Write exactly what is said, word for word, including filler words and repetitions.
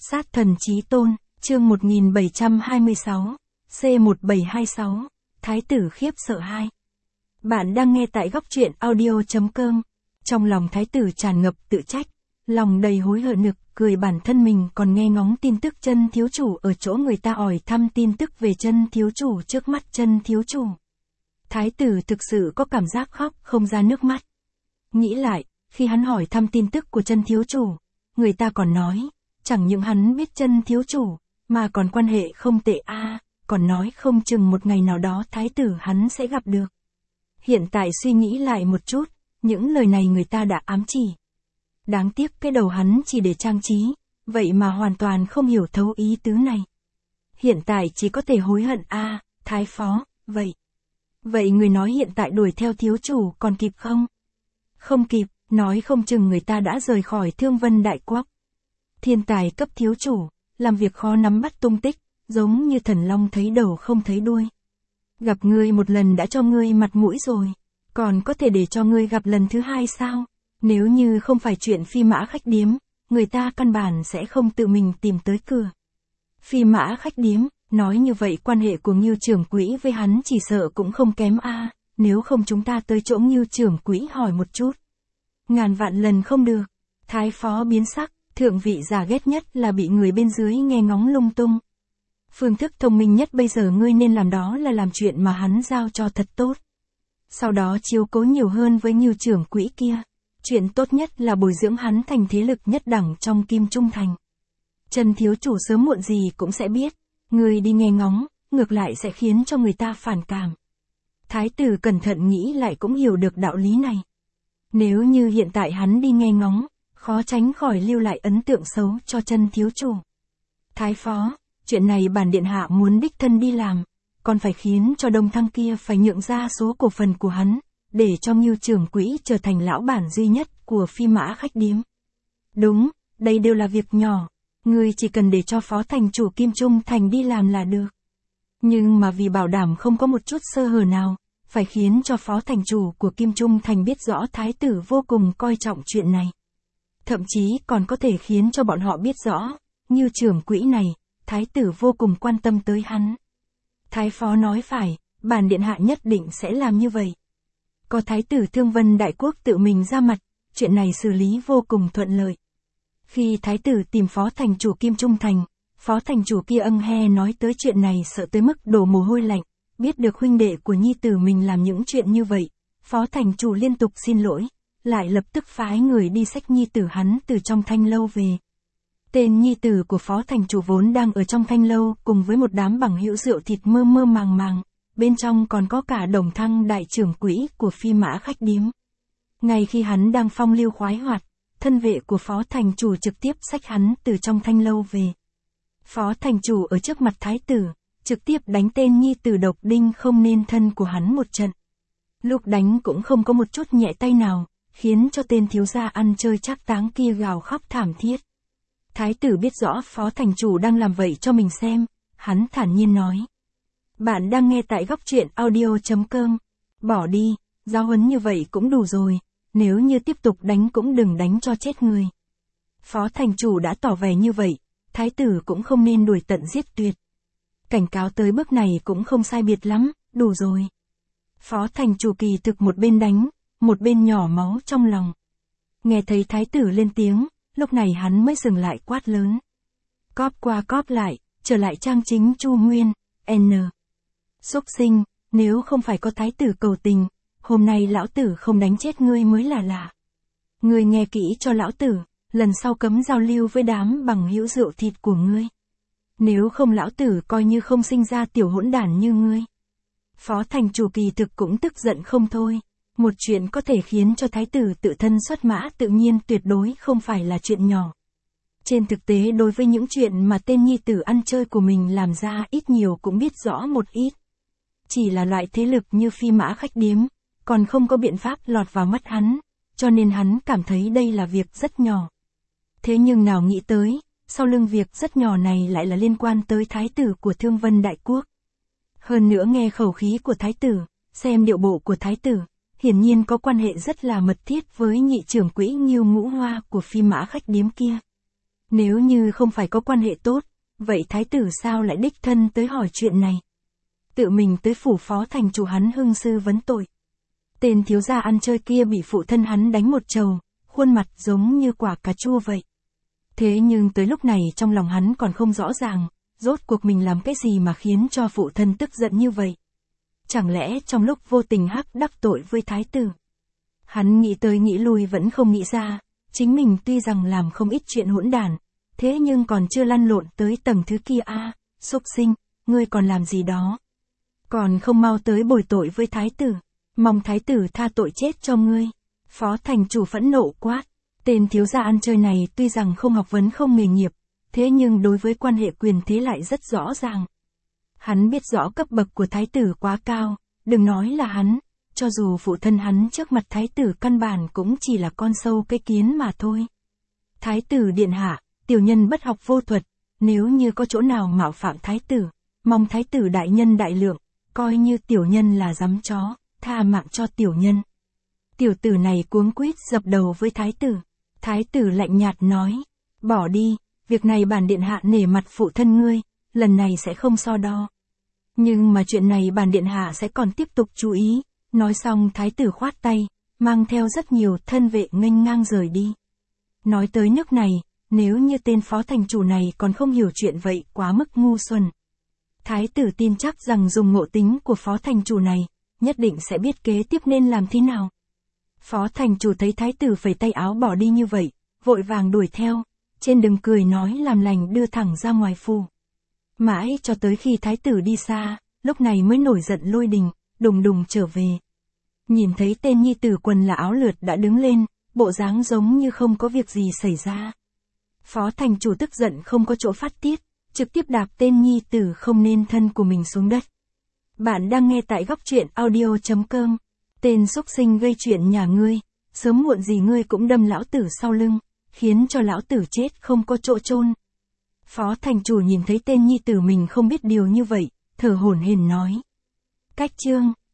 Sát thần chí tôn, chương một nghìn bảy trăm hai mươi sáu, C một bảy hai sáu, Thái tử khiếp sợ hai. Bạn đang nghe tại góc truyện audio.com. Trong lòng thái tử tràn ngập tự trách, lòng đầy hối hận nực, cười bản thân mình còn nghe ngóng tin tức chân thiếu chủ ở chỗ người ta hỏi thăm tin tức về chân thiếu chủ trước mắt chân thiếu chủ. Thái tử thực sự có cảm giác khóc không ra nước mắt. Nghĩ lại, khi hắn hỏi thăm tin tức của chân thiếu chủ, người ta còn nói, chẳng những hắn biết chân thiếu chủ, mà còn quan hệ không tệ a, à, còn nói không chừng một ngày nào đó thái tử hắn sẽ gặp được. Hiện tại suy nghĩ lại một chút, những lời này người ta đã ám chỉ. Đáng tiếc cái đầu hắn chỉ để trang trí, vậy mà hoàn toàn không hiểu thấu ý tứ này. Hiện tại chỉ có thể hối hận a, à, thái phó, vậy. Vậy người nói hiện tại đuổi theo thiếu chủ còn kịp không? Không kịp, nói không chừng người ta đã rời khỏi Thương Vân Đại Quốc. Thiên tài cấp thiếu chủ, làm việc khó nắm bắt tung tích, giống như thần long thấy đầu không thấy đuôi. Gặp ngươi một lần đã cho ngươi mặt mũi rồi, còn có thể để cho ngươi gặp lần thứ hai sao? Nếu như không phải chuyện phi mã khách điếm, người ta căn bản sẽ không tự mình tìm tới cửa. Phi mã khách điếm, nói như vậy quan hệ của Ngưu trưởng quỹ với hắn chỉ sợ cũng không kém a, à, nếu không chúng ta tới chỗ Ngưu trưởng quỹ hỏi một chút. Ngàn vạn lần không được. Thái phó biến sắc, thượng vị giả ghét nhất là bị người bên dưới nghe ngóng lung tung. Phương thức thông minh nhất bây giờ ngươi nên làm đó là làm chuyện mà hắn giao cho thật tốt. Sau đó chiếu cố nhiều hơn với Ngưu trưởng quỹ kia. Chuyện tốt nhất là bồi dưỡng hắn thành thế lực nhất đẳng trong Kim Trung Thành. Trần thiếu chủ sớm muộn gì cũng sẽ biết, ngươi đi nghe ngóng, ngược lại sẽ khiến cho người ta phản cảm. Thái tử cẩn thận nghĩ lại cũng hiểu được đạo lý này. Nếu như hiện tại hắn đi nghe ngóng, khó tránh khỏi lưu lại ấn tượng xấu cho chân thiếu chủ. Thái phó, chuyện này bản điện hạ muốn đích thân đi làm, còn phải khiến cho Đông Thăng kia phải nhượng ra số cổ phần của hắn, để cho Ngưu trưởng quỹ trở thành lão bản duy nhất của phi mã khách điếm. Đúng, đây đều là việc nhỏ, ngươi chỉ cần để cho phó thành chủ Kim Trung Thành đi làm là được. Nhưng mà vì bảo đảm không có một chút sơ hở nào, phải khiến cho phó thành chủ của Kim Trung Thành biết rõ thái tử vô cùng coi trọng chuyện này. Thậm chí còn có thể khiến cho bọn họ biết rõ, Ngưu trưởng quỹ này, thái tử vô cùng quan tâm tới hắn. Thái phó nói phải, bản điện hạ nhất định sẽ làm như vậy. Có thái tử Thương Vân Đại Quốc tự mình ra mặt, chuyện này xử lý vô cùng thuận lợi. Khi thái tử tìm phó thành chủ Kim Trung Thành, phó thành chủ kia âng he nói tới chuyện này sợ tới mức đổ mồ hôi lạnh, biết được huynh đệ của nhi tử mình làm những chuyện như vậy, phó thành chủ liên tục xin lỗi, lại lập tức phái người đi xách nhi tử hắn từ trong thanh lâu về. Tên nhi tử của phó thành chủ vốn đang ở trong thanh lâu cùng với một đám bằng hữu rượu thịt mơ mơ màng màng, bên trong còn có cả Đồng Thăng đại trưởng quỹ của phi mã khách điếm. Ngay khi hắn đang phong lưu khoái hoạt, thân vệ của phó thành chủ trực tiếp xách hắn từ trong thanh lâu về. Phó thành chủ ở trước mặt thái tử, trực tiếp đánh tên nhi tử độc đinh không nên thân của hắn một trận. Lúc đánh cũng không có một chút nhẹ tay nào, khiến cho tên thiếu gia ăn chơi trác táng kia gào khóc thảm thiết. Thái tử biết rõ phó thành chủ đang làm vậy cho mình xem, hắn thản nhiên nói. Bạn đang nghe tại góc truyện audio.com. Bỏ đi, giáo huấn như vậy cũng đủ rồi, nếu như tiếp tục đánh cũng đừng đánh cho chết người. Phó thành chủ đã tỏ vẻ như vậy, thái tử cũng không nên đuổi tận giết tuyệt. Cảnh cáo tới bước này cũng không sai biệt lắm, đủ rồi. Phó thành chủ kỳ thực một bên đánh, một bên nhỏ máu trong lòng. Nghe thấy thái tử lên tiếng, lúc này hắn mới dừng lại quát lớn. Cóp qua cóp lại, trở lại trang chính Chu Nguyên, N. Xúc sinh, nếu không phải có thái tử cầu tình, hôm nay lão tử không đánh chết ngươi mới là lạ. Ngươi nghe kỹ cho lão tử, lần sau cấm giao lưu với đám bằng hữu rượu thịt của ngươi. Nếu không lão tử coi như không sinh ra tiểu hỗn đản như ngươi. Phó thành chủ kỳ thực cũng tức giận không thôi. Một chuyện có thể khiến cho thái tử tự thân xuất mã tự nhiên tuyệt đối không phải là chuyện nhỏ. Trên thực tế đối với những chuyện mà tên nhi tử ăn chơi của mình làm ra ít nhiều cũng biết rõ một ít. Chỉ là loại thế lực như phi mã khách điếm, còn không có biện pháp lọt vào mắt hắn, cho nên hắn cảm thấy đây là việc rất nhỏ. Thế nhưng nào nghĩ tới, sau lưng việc rất nhỏ này lại là liên quan tới thái tử của Thương Vân Đại Quốc. Hơn nữa nghe khẩu khí của thái tử, xem điệu bộ của thái tử, hiển nhiên có quan hệ rất là mật thiết với nhị trưởng quỹ Ngưu Ngũ Hoa của phi mã khách điếm kia. Nếu như không phải có quan hệ tốt, vậy thái tử sao lại đích thân tới hỏi chuyện này? Tự mình tới phủ phó thành chủ hắn hưng sư vấn tội. Tên thiếu gia ăn chơi kia bị phụ thân hắn đánh một trầu, khuôn mặt giống như quả cà chua vậy. Thế nhưng tới lúc này trong lòng hắn còn không rõ ràng, rốt cuộc mình làm cái gì mà khiến cho phụ thân tức giận như vậy. Chẳng lẽ trong lúc vô tình hắc đắc tội với thái tử? Hắn nghĩ tới nghĩ lui vẫn không nghĩ ra, chính mình tuy rằng làm không ít chuyện hỗn đản, thế nhưng còn chưa lăn lộn tới tầng thứ kia a, à, xúc sinh, ngươi còn làm gì đó? Còn không mau tới bồi tội với thái tử, mong thái tử tha tội chết cho ngươi. Phó thành chủ phẫn nộ quát, tên thiếu gia ăn chơi này tuy rằng không học vấn không nghề nghiệp, thế nhưng đối với quan hệ quyền thế lại rất rõ ràng. Hắn biết rõ cấp bậc của thái tử quá cao, đừng nói là hắn, cho dù phụ thân hắn trước mặt thái tử căn bản cũng chỉ là con sâu cái kiến mà thôi. Thái tử điện hạ, tiểu nhân bất học vô thuật, nếu như có chỗ nào mạo phạm thái tử, mong thái tử đại nhân đại lượng, coi như tiểu nhân là giám chó, tha mạng cho tiểu nhân. Tiểu tử này cuống quýt dập đầu với thái tử. Thái tử lạnh nhạt nói, bỏ đi, việc này bản điện hạ nể mặt phụ thân ngươi, lần này sẽ không so đo. Nhưng mà chuyện này bản điện hạ sẽ còn tiếp tục chú ý. Nói xong thái tử khoát tay, mang theo rất nhiều thân vệ nghênh ngang rời đi. Nói tới nước này, nếu như tên phó thành chủ này còn không hiểu chuyện vậy quá mức ngu xuẩn. Thái tử tin chắc rằng dùng ngộ tính của phó thành chủ này, nhất định sẽ biết kế tiếp nên làm thế nào. Phó thành chủ thấy thái tử phẩy tay áo bỏ đi như vậy, vội vàng đuổi theo, trên đường cười nói làm lành đưa thẳng ra ngoài phủ. Mãi cho tới khi thái tử đi xa, lúc này mới nổi giận lôi đình, đùng đùng trở về. Nhìn thấy tên nhi tử quần là áo lượt đã đứng lên, bộ dáng giống như không có việc gì xảy ra. Phó thành chủ tức giận không có chỗ phát tiết, trực tiếp đạp tên nhi tử không nên thân của mình xuống đất. Bạn đang nghe tại góc truyện audio chấm com. Tên xúc sinh gây chuyện nhà ngươi, sớm muộn gì ngươi cũng đâm lão tử sau lưng, khiến cho lão tử chết không có chỗ chôn. Phó thành chủ nhìn thấy tên nhi tử mình không biết điều như vậy, thở hổn hển nói. Cách chương